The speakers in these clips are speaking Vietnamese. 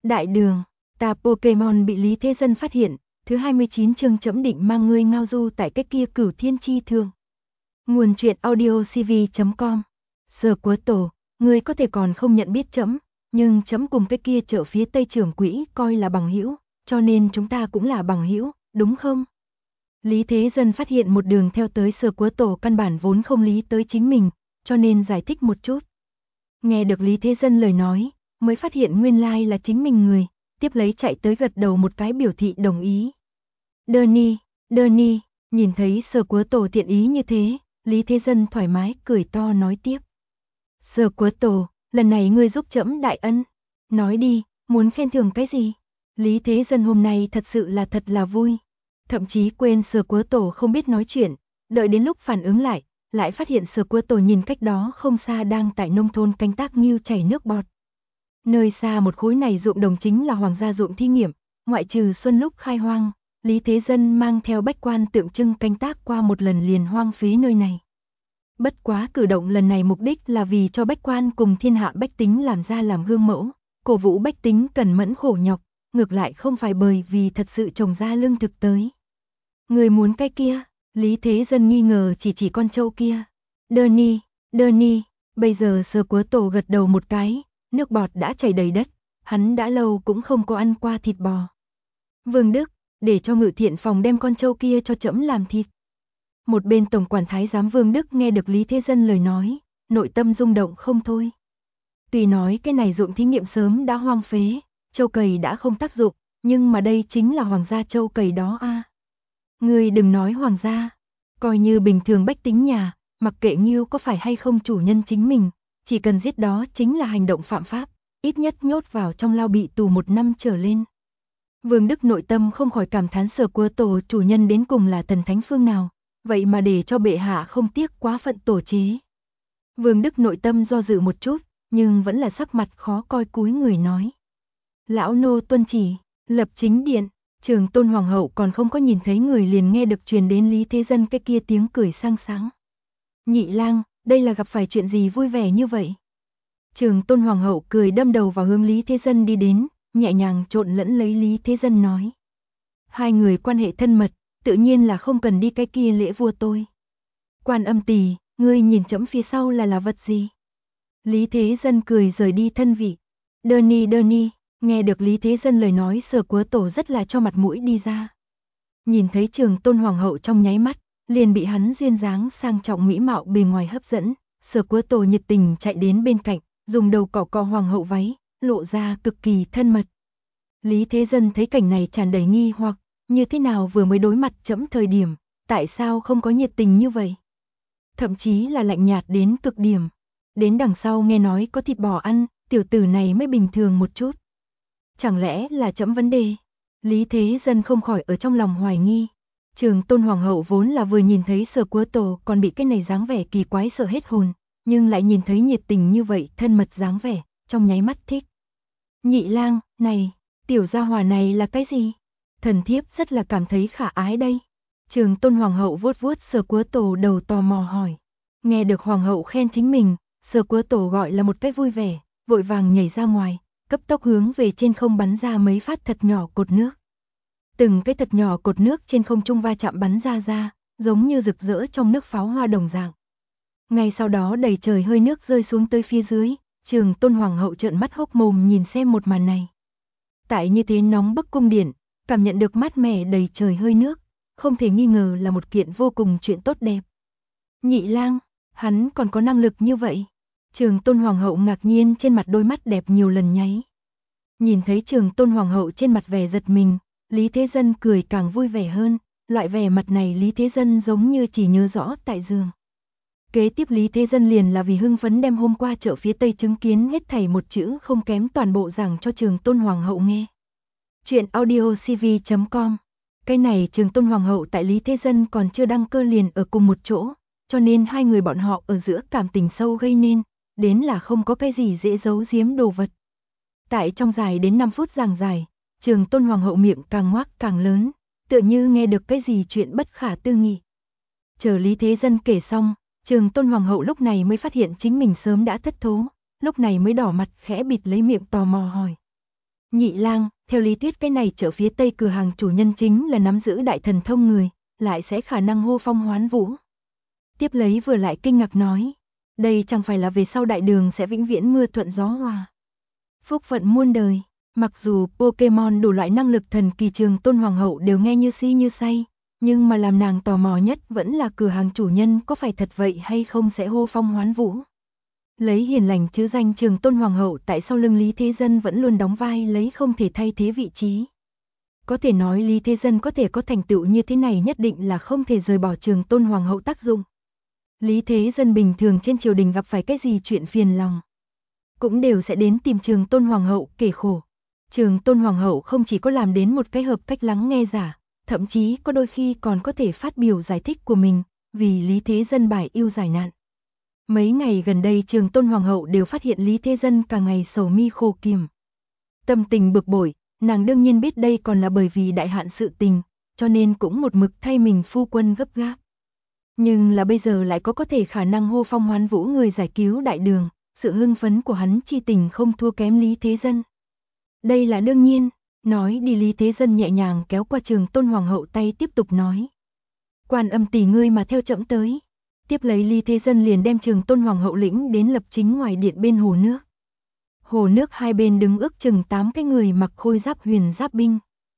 Đại đường, ta Pokemon bị Lý Thế Dân phát hiện, thứ 29 chương trẫm định mang ngươi ngao du tại cái kia Cửu Thiên Chi Thương. Nguồn truyện audiocv.com. Sở Quớ Tổ, ngươi có thể còn không nhận biết trẫm, nhưng trẫm cùng cái kia chợ phía Tây trưởng quỹ coi là bằng hữu, cho nên chúng ta cũng là bằng hữu, đúng không? Lý Thế Dân phát hiện một đường theo tới Sở Quớ Tổ căn bản vốn không lý tới chính mình, cho nên giải thích một chút. Nghe được Lý Thế Dân lời nói, mới phát hiện nguyên lai là chính mình người, tiếp lấy chạy tới gật đầu một cái biểu thị đồng ý. Đơ ni, nhìn thấy Sở Quớ Tổ thiện ý như thế, Lý Thế Dân thoải mái cười to nói tiếp. Sở Quớ Tổ, lần này ngươi giúp trẫm đại ân, nói đi, muốn khen thưởng cái gì? Lý Thế Dân hôm nay thật là vui, thậm chí quên Sở Quớ Tổ không biết nói chuyện, đợi đến lúc phản ứng lại phát hiện Sở Quớ Tổ nhìn cách đó không xa đang tại nông thôn canh tác ngưu chảy nước bọt. Nơi xa một khối này ruộng đồng chính là hoàng gia ruộng thí nghiệm, ngoại trừ xuân lúc khai hoang, Lý Thế Dân mang theo bách quan tượng trưng canh tác qua một lần liền hoang phí nơi này. Bất quá cử động lần này mục đích là vì cho bách quan cùng thiên hạ bách tính làm ra làm gương mẫu, cổ vũ bách tính cần mẫn khổ nhọc, ngược lại không phải bởi vì thật sự trồng ra lương thực tới. Người muốn cái kia, Lý Thế Dân nghi ngờ chỉ con trâu kia. Đơ ni, bây giờ Sở Quớ Tổ gật đầu một cái, nước bọt đã chảy đầy đất, hắn đã lâu cũng không có ăn qua thịt bò. Vương Đức, để cho Ngự Thiện phòng đem con trâu kia cho trẫm làm thịt. Một bên tổng quản thái giám Vương Đức nghe được Lý Thế Dân lời nói, nội tâm rung động không thôi. Tuy nói cái này ruộng thí nghiệm sớm đã hoang phế, trâu cày đã không tác dụng, nhưng mà đây chính là hoàng gia trâu cày đó a. Ngươi đừng nói hoàng gia, coi như bình thường bách tính nhà, mặc kệ ngưu có phải hay không chủ nhân chính mình, chỉ cần giết đó chính là hành động phạm pháp, ít nhất nhốt vào trong lao bị tù 1 năm trở lên. Vương Đức nội tâm không khỏi cảm thán Sở Quớ Tổ chủ nhân đến cùng là thần thánh phương nào, vậy mà để cho bệ hạ không tiếc quá phận tổ chế. Vương Đức nội tâm do dự một chút, nhưng vẫn là sắc mặt khó coi cúi người nói. Lão nô tuân chỉ, lập chính điện. Trường Tôn Hoàng hậu còn không có nhìn thấy người liền nghe được truyền đến Lý Thế Dân cái kia tiếng cười sang sáng. Nhị lang, đây là gặp phải chuyện gì vui vẻ như vậy? Trường Tôn Hoàng hậu cười đâm đầu vào hướng Lý Thế Dân đi đến, nhẹ nhàng trộn lẫn lấy Lý Thế Dân nói. Hai người quan hệ thân mật, tự nhiên là không cần đi cái kia lễ vua tôi. Quan Âm Tỳ, ngươi nhìn trẫm phía sau là vật gì? Lý Thế Dân cười rời đi thân vị. Đơ ni, nghe được Lý Thế Dân lời nói Sở Quớ Tổ rất là cho mặt mũi đi ra. Nhìn thấy Trường Tôn Hoàng hậu trong nháy mắt, liền bị hắn duyên dáng sang trọng mỹ mạo bề ngoài hấp dẫn, Sở Quớ Tổ nhiệt tình chạy đến bên cạnh, dùng đầu cọ hoàng hậu váy, lộ ra cực kỳ thân mật. Lý Thế Dân thấy cảnh này tràn đầy nghi hoặc, như thế nào vừa mới đối mặt trẫm thời điểm, tại sao không có nhiệt tình như vậy? Thậm chí là lạnh nhạt đến cực điểm. Đến đằng sau nghe nói có thịt bò ăn, tiểu tử này mới bình thường một chút. Chẳng lẽ là trẫm vấn đề? Lý Thế Dân không khỏi ở trong lòng hoài nghi. Trường Tôn Hoàng hậu vốn là vừa nhìn thấy Sở Quớ Tổ còn bị cái này dáng vẻ kỳ quái sợ hết hồn, nhưng lại nhìn thấy nhiệt tình như vậy thân mật dáng vẻ, trong nháy mắt thích. Nhị lang, này, tiểu gia hỏa này là cái gì? Thần thiếp rất là cảm thấy khả ái đây. Trường Tôn Hoàng hậu vuốt vuốt Sở Quớ Tổ đầu tò mò hỏi. Nghe được Hoàng hậu khen chính mình, Sở Quớ Tổ gọi là một cách vui vẻ, vội vàng nhảy ra ngoài, cấp tốc hướng về trên không bắn ra mấy phát thật nhỏ cột nước. Từng cái thật nhỏ cột nước trên không trung va chạm bắn ra, giống như rực rỡ trong nước pháo hoa đồng dạng. Ngay sau đó đầy trời hơi nước rơi xuống tới phía dưới, Trường Tôn Hoàng hậu trợn mắt hốc mồm nhìn xem một màn này. Tại như thế nóng bức cung điện, cảm nhận được mát mẻ đầy trời hơi nước, không thể nghi ngờ là một kiện vô cùng chuyện tốt đẹp. Nhị lang, hắn còn có năng lực như vậy. Trường Tôn Hoàng hậu ngạc nhiên trên mặt đôi mắt đẹp nhiều lần nháy. Nhìn thấy Trường Tôn Hoàng hậu trên mặt vẻ giật mình, Lý Thế Dân cười càng vui vẻ hơn, loại vẻ mặt này Lý Thế Dân giống như chỉ nhớ rõ tại giường. Kế tiếp Lý Thế Dân liền là vì hưng phấn đem hôm qua chợ phía Tây chứng kiến hết thảy một chữ không kém toàn bộ giảng cho Trường Tôn Hoàng hậu nghe. Chuyện audiocv.com. Cái này Trường Tôn Hoàng hậu tại Lý Thế Dân còn chưa đăng cơ liền ở cùng một chỗ, cho nên hai người bọn họ ở giữa cảm tình sâu gây nên, đến là không có cái gì dễ giấu giếm đồ vật. Tại trong dài đến 5 phút giảng giải, Trường Tôn Hoàng hậu miệng càng ngoác càng lớn, tựa như nghe được cái gì chuyện bất khả tư nghị. Chờ Lý Thế Dân kể xong, Trường Tôn Hoàng hậu lúc này mới phát hiện chính mình sớm đã thất thố, lúc này mới đỏ mặt khẽ bịt lấy miệng tò mò hỏi. Nhị lang, theo lý thuyết cái này chợ phía tây cửa hàng chủ nhân chính là nắm giữ đại thần thông người, lại sẽ khả năng hô phong hoán vũ. Tiếp lấy vừa lại kinh ngạc nói, đây chẳng phải là về sau đại đường sẽ vĩnh viễn mưa thuận gió hòa. Phúc vận muôn đời, mặc dù Pokemon đủ loại năng lực thần kỳ Trường Tôn Hoàng hậu đều nghe như si như say, nhưng mà làm nàng tò mò nhất vẫn là cửa hàng chủ nhân có phải thật vậy hay không sẽ hô phong hoán vũ. Lấy hiền lành chứ danh Trường Tôn Hoàng hậu tại sau lưng Lý Thế Dân vẫn luôn đóng vai lấy không thể thay thế vị trí. Có thể nói Lý Thế Dân có thể có thành tựu như thế này nhất định là không thể rời bỏ Trường Tôn Hoàng hậu tác dụng. Lý Thế Dân bình thường trên triều đình gặp phải cái gì chuyện phiền lòng, cũng đều sẽ đến tìm Trường Tôn Hoàng hậu kể khổ. Trường Tôn Hoàng hậu không chỉ có làm đến một cái hợp cách lắng nghe giả, thậm chí có đôi khi còn có thể phát biểu giải thích của mình, vì Lý Thế Dân bài ưu giải nạn. Mấy ngày gần đây Trường Tôn Hoàng hậu đều phát hiện Lý Thế Dân cả ngày sầu mi khổ kiểm. Tâm tình bực bội, nàng đương nhiên biết đây còn là bởi vì đại hạn sự tình, cho nên cũng một mực thay mình phu quân gấp gáp. Nhưng là bây giờ lại có thể khả năng hô phong hoán vũ người giải cứu đại đường, sự hưng phấn của hắn chi tình không thua kém Lý Thế Dân. Đây là đương nhiên, nói đi Lý Thế Dân nhẹ nhàng kéo qua Trường Tôn Hoàng hậu tay tiếp tục nói. Quan Âm tỷ ngươi mà theo trẫm tới. Tiếp lấy Lý Thế Dân liền đem Trường Tôn Hoàng hậu lĩnh đến lập chính ngoài điện bên hồ nước. Hồ nước hai bên đứng ước chừng 8 cái người mặc khôi giáp huyền giáp binh.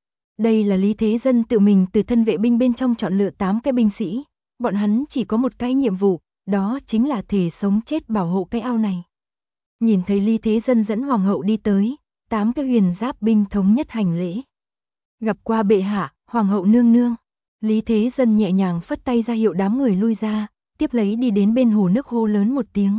Đây là Lý Thế Dân tự mình từ thân vệ binh bên trong chọn lựa 8 cái binh sĩ, bọn hắn chỉ có một cái nhiệm vụ, đó chính là thể sống chết bảo hộ cái ao này. Nhìn thấy Lý Thế Dân dẫn Hoàng hậu đi tới, 8 cái huyền giáp binh thống nhất hành lễ. Gặp qua bệ hạ, Hoàng hậu nương nương. Lý Thế Dân nhẹ nhàng phất tay ra hiệu đám người lui ra, tiếp lấy đi đến bên hồ nước hô lớn một tiếng.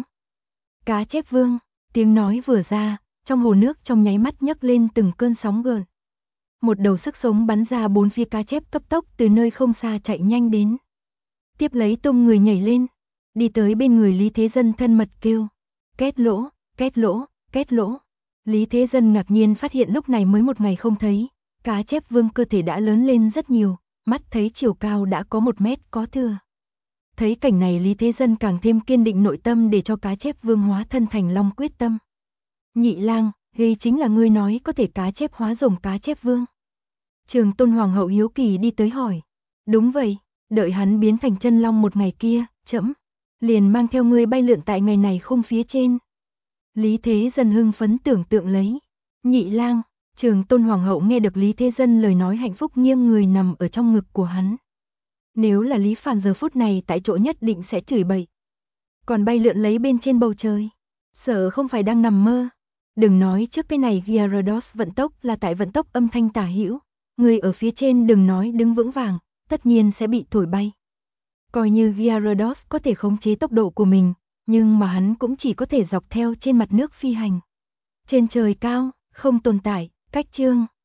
Cá chép vương, tiếng nói vừa ra, trong hồ nước trong nháy mắt nhấc lên từng cơn sóng gợn. Một đầu sức sống bắn ra bốn phía cá chép cấp tốc từ nơi không xa chạy nhanh đến. Tiếp lấy tung người nhảy lên, đi tới bên người Lý Thế Dân thân mật kêu. Két lỗ, két lỗ, két lỗ. Lý Thế Dân ngạc nhiên phát hiện lúc này mới một ngày không thấy, cá chép vương cơ thể đã lớn lên rất nhiều, mắt thấy chiều cao đã có 1 mét có thừa. Thấy cảnh này Lý Thế Dân càng thêm kiên định nội tâm để cho cá chép vương hóa thân thành long quyết tâm. Nhị lang, đây chính là ngươi nói có thể cá chép hóa rồng cá chép vương. Trường Tôn Hoàng hậu hiếu kỳ đi tới hỏi. Đúng vậy, đợi hắn biến thành chân long một ngày kia, trẫm liền mang theo ngươi bay lượn tại ngày này khung phía trên. Lý Thế Dân hưng phấn tưởng tượng lấy. Nhị lang, Trường Tôn Hoàng hậu nghe được Lý Thế Dân lời nói hạnh phúc nghiêng người nằm ở trong ngực của hắn. Nếu là Lý Phàm giờ phút này tại chỗ nhất định sẽ chửi bậy. Còn bay lượn lấy bên trên bầu trời, sợ không phải đang nằm mơ. Đừng nói trước cái này Gyarados vận tốc là tại vận tốc âm thanh tả hữu, người ở phía trên đừng nói đứng vững vàng, tất nhiên sẽ bị thổi bay. Coi như Gyarados có thể khống chế tốc độ của mình, nhưng mà hắn cũng chỉ có thể dọc theo trên mặt nước phi hành. Trên trời cao, không tồn tại, cách chương.